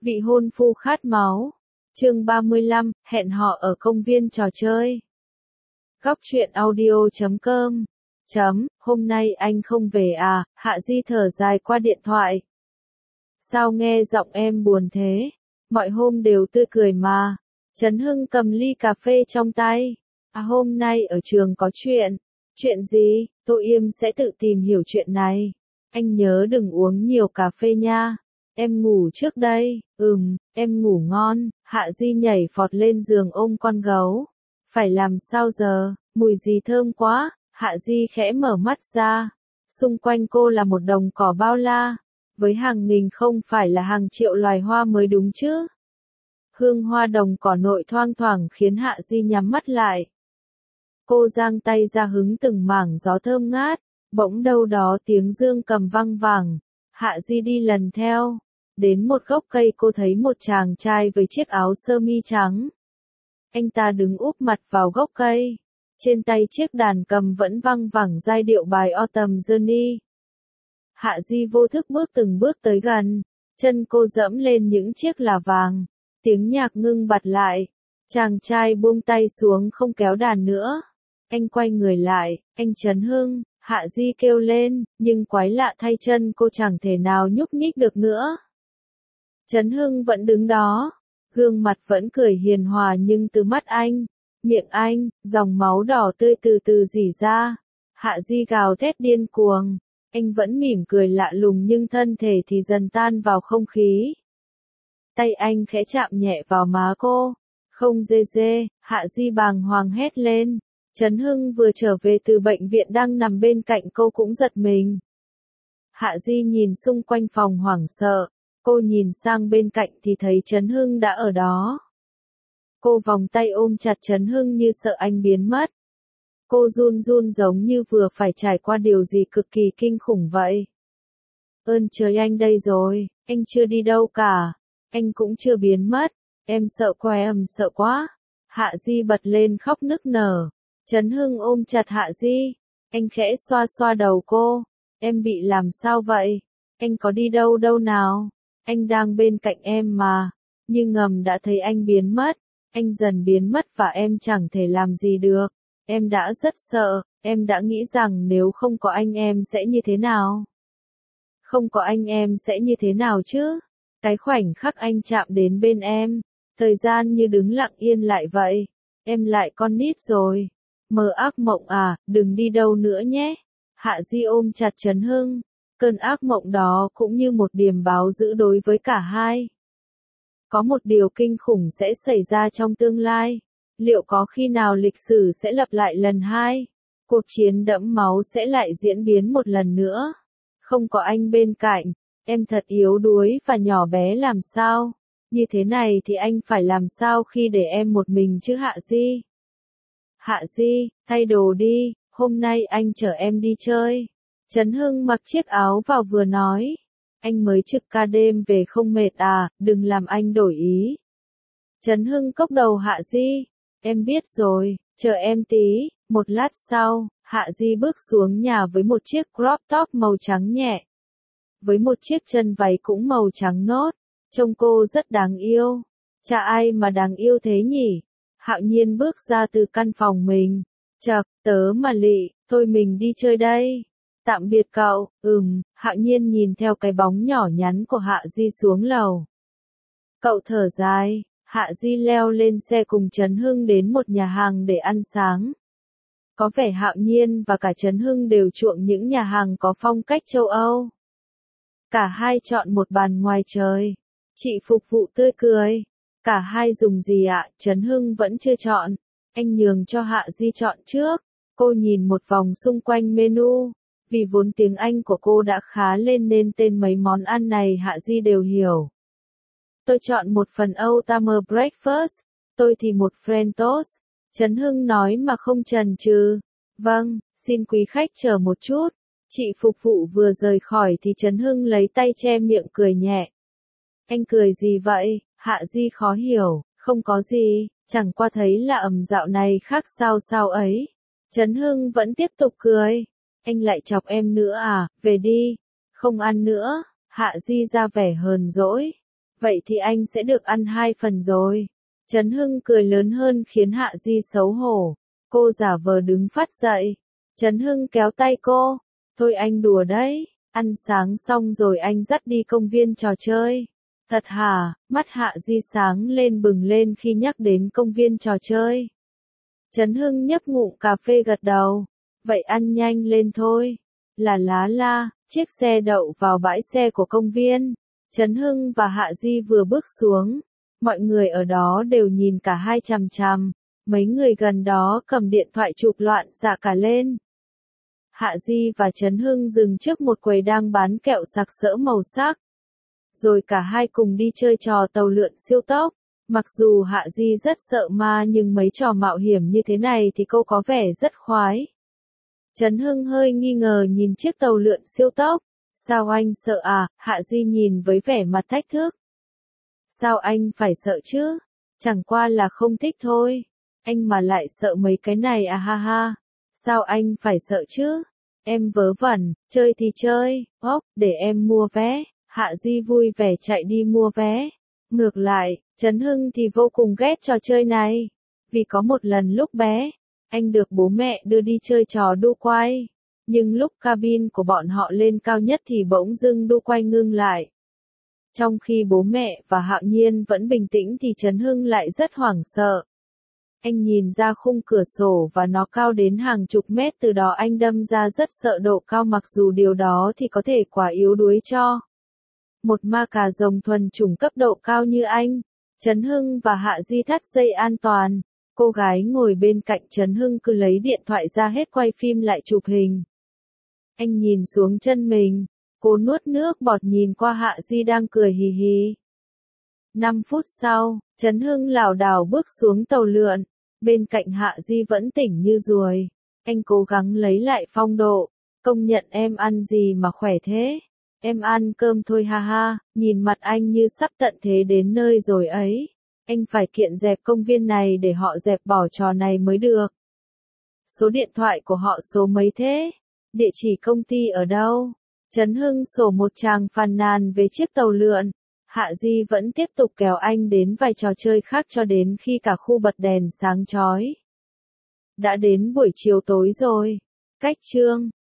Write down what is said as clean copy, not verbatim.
Vị hôn phu khát máu. Chương 35, hẹn hò ở công viên trò chơi. Góc truyện audio.com. Hôm nay anh không về à? Hạ Di thở dài qua điện thoại. Sao nghe giọng em buồn thế? Mọi hôm đều tươi cười mà. Trấn Hưng cầm ly cà phê trong tay. Hôm nay ở trường có chuyện. Chuyện gì? Tô Yêm sẽ tự tìm hiểu chuyện này. Anh nhớ đừng uống nhiều cà phê nha. Em ngủ trước đây. Em ngủ ngon. Hạ Di nhảy phọt lên giường ôm con gấu. Phải làm sao giờ? Mùi gì thơm quá. Hạ Di khẽ mở mắt ra. Xung quanh cô là một đồng cỏ bao la. Với hàng nghìn không phải là hàng triệu loài hoa mới đúng chứ. Hương hoa đồng cỏ nội thoang thoảng khiến Hạ Di nhắm mắt lại. Cô giang tay ra hứng từng mảng gió thơm ngát. Bỗng đâu đó tiếng dương cầm vang vẳng. Hạ Di đi lần theo. Đến một gốc cây cô thấy một chàng trai với chiếc áo sơ mi trắng. Anh ta đứng úp mặt vào gốc cây. Trên tay chiếc đàn cầm vẫn vang vẳng giai điệu bài Autumn Journey. Hạ Di vô thức bước từng bước tới gần. Chân cô dẫm lên những chiếc là vàng. Tiếng nhạc ngưng bặt lại. Chàng trai buông tay xuống không kéo đàn nữa. Anh quay người lại. Anh Trấn Hưng. Hạ Di kêu lên, nhưng quái lạ thay chân cô chẳng thể nào nhúc nhích được nữa. Trấn Hưng vẫn đứng đó, gương mặt vẫn cười hiền hòa nhưng từ mắt anh, miệng anh, dòng máu đỏ tươi từ từ rỉ ra. Hạ Di gào thét điên cuồng, anh vẫn mỉm cười lạ lùng nhưng thân thể thì dần tan vào không khí. Tay anh khẽ chạm nhẹ vào má cô, không dê dê, Hạ Di bàng hoàng hét lên. Trấn Hưng vừa trở về từ bệnh viện đang nằm bên cạnh cô cũng giật mình. Hạ Di nhìn xung quanh phòng hoảng sợ, cô nhìn sang bên cạnh thì thấy Trấn Hưng đã ở đó. Cô vòng tay ôm chặt Trấn Hưng như sợ anh biến mất. Cô run run giống như vừa phải trải qua điều gì cực kỳ kinh khủng vậy. Ơn trời anh đây rồi, anh chưa đi đâu cả, anh cũng chưa biến mất, em sợ quá. Hạ Di bật lên khóc nức nở. Trấn Hưng ôm chặt Hạ Di, anh khẽ xoa xoa đầu cô, em bị làm sao vậy? Anh có đi đâu đâu nào? Anh đang bên cạnh em mà, nhưng ngầm đã thấy anh biến mất, anh dần biến mất và em chẳng thể làm gì được. Em đã rất sợ, em đã nghĩ rằng nếu không có anh em sẽ như thế nào? Không có anh em sẽ như thế nào chứ? Cái khoảnh khắc anh chạm đến bên em, thời gian như đứng lặng yên lại vậy, em lại con nít rồi. Mơ ác mộng à, đừng đi đâu nữa nhé. Hạ Di ôm chặt Trấn Hưng. Cơn ác mộng đó cũng như một điềm báo dữ đối với cả hai. Có một điều kinh khủng sẽ xảy ra trong tương lai. Liệu có khi nào lịch sử sẽ lặp lại lần hai? Cuộc chiến đẫm máu sẽ lại diễn biến một lần nữa. Không có anh bên cạnh, em thật yếu đuối và nhỏ bé làm sao? Như thế này thì anh phải làm sao khi để em một mình chứ Hạ Di? Hạ Di, thay đồ đi, hôm nay anh chở em đi chơi. Trấn Hưng mặc chiếc áo vào vừa nói. Anh mới trực ca đêm về không mệt à, đừng làm anh đổi ý. Trấn Hưng cốc đầu Hạ Di. Em biết rồi, chờ em tí. Một lát sau, Hạ Di bước xuống nhà với một chiếc crop top màu trắng nhẹ. Với một chiếc chân váy cũng màu trắng nốt. Trông cô rất đáng yêu. Chả ai mà đáng yêu thế nhỉ? Hạo Nhiên bước ra từ căn phòng mình. Chậc, tớ mà lị, thôi mình đi chơi đây. Tạm biệt cậu, Hạo Nhiên nhìn theo cái bóng nhỏ nhắn của Hạ Di xuống lầu. Cậu thở dài, Hạ Di leo lên xe cùng Trấn Hưng đến một nhà hàng để ăn sáng. Có vẻ Hạo Nhiên và cả Trấn Hưng đều chuộng những nhà hàng có phong cách châu Âu. Cả hai chọn một bàn ngoài trời. Chị phục vụ tươi cười. Cả hai dùng gì ạ? Trấn Hưng vẫn chưa chọn. Anh nhường cho Hạ Di chọn trước. Cô nhìn một vòng xung quanh menu. Vì vốn tiếng Anh của cô đã khá lên nên tên mấy món ăn này Hạ Di đều hiểu. Tôi chọn một phần Oatmeal Breakfast. Tôi thì một French Toast. Trấn Hưng nói mà không chần chừ. Vâng, xin quý khách chờ một chút. Chị phục vụ vừa rời khỏi thì Trấn Hưng lấy tay che miệng cười nhẹ. Anh cười gì vậy? Hạ Di khó hiểu, không có gì, chẳng qua thấy là dạo này khác sao ấy. Trấn Hưng vẫn tiếp tục cười. Anh lại chọc em nữa à, về đi, không ăn nữa. Hạ Di ra vẻ hờn dỗi. Vậy thì anh sẽ được ăn 2 phần rồi. Trấn Hưng cười lớn hơn khiến Hạ Di xấu hổ. Cô giả vờ đứng phát dậy. Trấn Hưng kéo tay cô. Thôi anh đùa đấy. Ăn sáng xong rồi anh dắt đi công viên trò chơi. Thật hả? Mắt Hạ Di sáng lên bừng lên khi nhắc đến công viên trò chơi. Trấn Hưng nhấp ngụm cà phê gật đầu. Vậy ăn nhanh lên thôi. Là lá la, chiếc xe đậu vào bãi xe của công viên. Trấn Hưng và Hạ Di vừa bước xuống. Mọi người ở đó đều nhìn cả hai chằm chằm. Mấy người gần đó cầm điện thoại chụp loạn xạ cả lên. Hạ Di và Trấn Hưng dừng trước một quầy đang bán kẹo sặc sỡ màu sắc. Rồi cả hai cùng đi chơi trò tàu lượn siêu tốc. Mặc dù Hạ Di rất sợ ma nhưng mấy trò mạo hiểm như thế này thì cô có vẻ rất khoái. Trấn Hưng hơi nghi ngờ nhìn chiếc tàu lượn siêu tốc. Sao anh sợ à? Hạ Di nhìn với vẻ mặt thách thức. Sao anh phải sợ chứ? Chẳng qua là không thích thôi. Anh mà lại sợ mấy cái này à ha ha. Sao anh phải sợ chứ? Em vớ vẩn, chơi thì chơi, để em mua vé. Hạ Di vui vẻ chạy đi mua vé. Ngược lại, Trấn Hưng thì vô cùng ghét trò chơi này. Vì có một lần lúc bé, anh được bố mẹ đưa đi chơi trò đu quay. Nhưng lúc cabin của bọn họ lên cao nhất thì bỗng dưng đu quay ngưng lại. Trong khi bố mẹ và Hạo Nhiên vẫn bình tĩnh thì Trấn Hưng lại rất hoảng sợ. Anh nhìn ra khung cửa sổ và nó cao đến hàng chục mét, từ đó anh đâm ra rất sợ độ cao, mặc dù điều đó thì có thể quá yếu đuối cho một ma cà rồng thuần chủng cấp độ cao như anh. Trấn Hưng và Hạ Di thắt dây an toàn. Cô gái ngồi bên cạnh Trấn Hưng cứ lấy điện thoại ra hết quay phim lại chụp hình. Anh nhìn xuống chân mình. Cô nuốt nước bọt nhìn qua Hạ Di đang cười hì hì. 5 phút sau, Trấn Hưng lảo đảo bước xuống tàu lượn. Bên cạnh Hạ Di vẫn tỉnh như ruồi. Anh cố gắng lấy lại phong độ. Công nhận em ăn gì mà khỏe thế? Em ăn cơm thôi ha ha. Nhìn mặt anh như sắp tận thế đến nơi rồi ấy. Anh phải kiện dẹp công viên này để họ dẹp bỏ trò này mới được. Số điện thoại của họ số mấy thế? Địa chỉ công ty ở đâu? Trấn Hưng sổ một tràng phàn nàn về chiếc tàu lượn. Hạ Di vẫn tiếp tục kéo anh đến vài trò chơi khác cho đến khi cả khu bật đèn sáng chói. Đã đến buổi chiều tối rồi. Cách chương